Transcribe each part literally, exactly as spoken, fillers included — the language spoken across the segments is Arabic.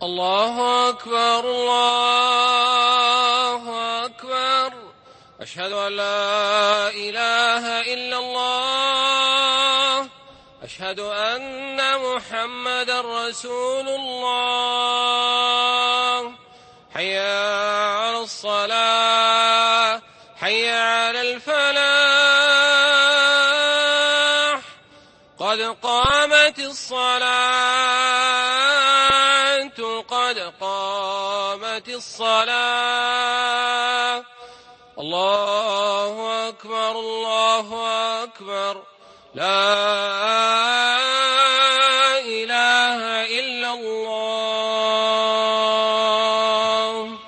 الله أكبر الله أكبر. أشهد أن لا إله إلا الله. أشهد أن محمدا رسول الله. حي على الصلاة حي على الفلاح. قد قامت الصلاة قد قامت الصلاة. الله أكبر الله أكبر. لا إله إلا الله.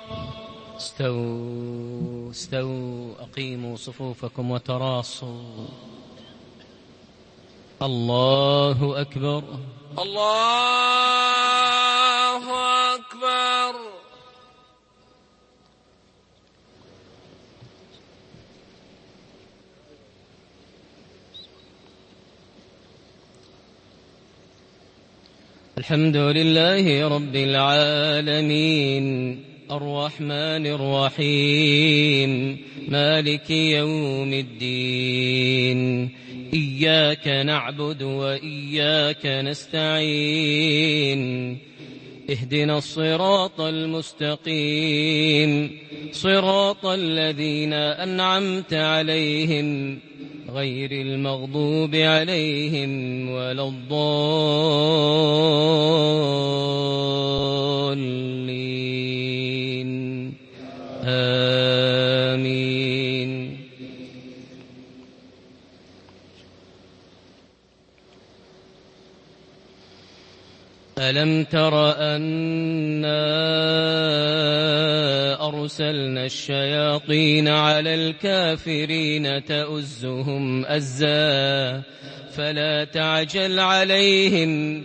استووا استووا أقيموا صفوفكم وتراصوا. الله أكبر الله أكبر. الحمد لله رب العالمين الرحمن الرحيم مالك يوم الدين. إياك نعبد وإياك نستعين. اهدنا الصراط المستقيم صراط الذين أنعمت عليهم غير المغضوب عليهم ولا الضالين. آمين. ألم تر أنا أرسلنا الشياطين على الكافرين تؤزهم أزا فلا تعجل عليهم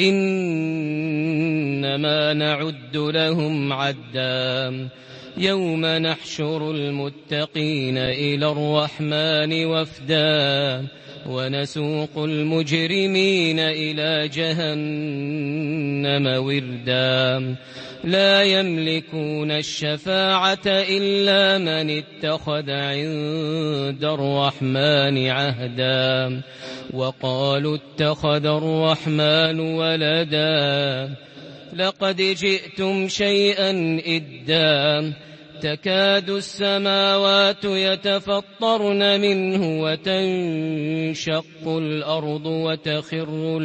إنما نعد لهم عدا. يوم نحشر المتقين إلى الرحمن وفدا ونسوق المجرمين إلى جهنم وردا. لا يملكون الشفاعة إلا من اتخذ عند الرحمن عهدا. وقالوا اتخذ الرحمن ولدا لقد جئتم شيئا إدا. تكاد السماوات يتفطرن منه وتنشق الأرض وتخر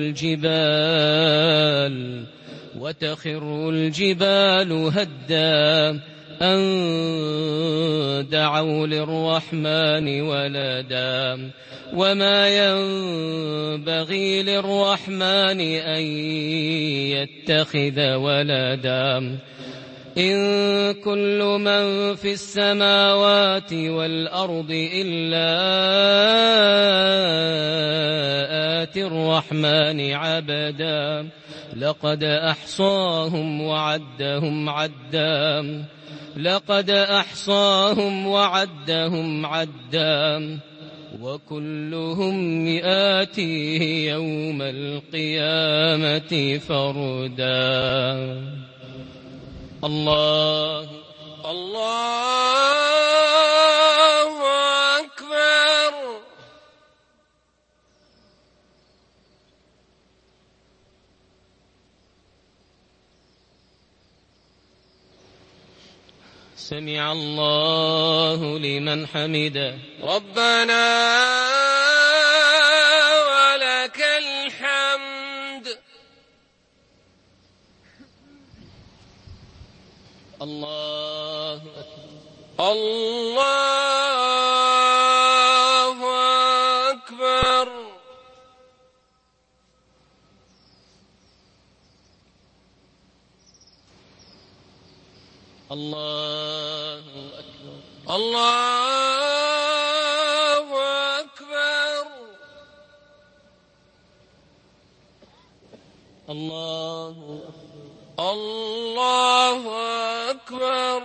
الجبال وتخر الجبال هدا أن دعوا للرحمن ولدا. وما ينبغي للرحمن أن يتخذ ولدا. إن كل من في السماوات والأرض إلا آتي الرحمن عبدا. لقد أحصاهم وعدهم عدا. لقد أحصاهم وعدهم عدا. وكلهم آتيه يوم القيامة فردا. الله الله أكبر. سمع الله لمن حمده. ربنا ولك الحمد. الله الله أكبر. الله أكبر. الله أكبر. الله الله أكبر.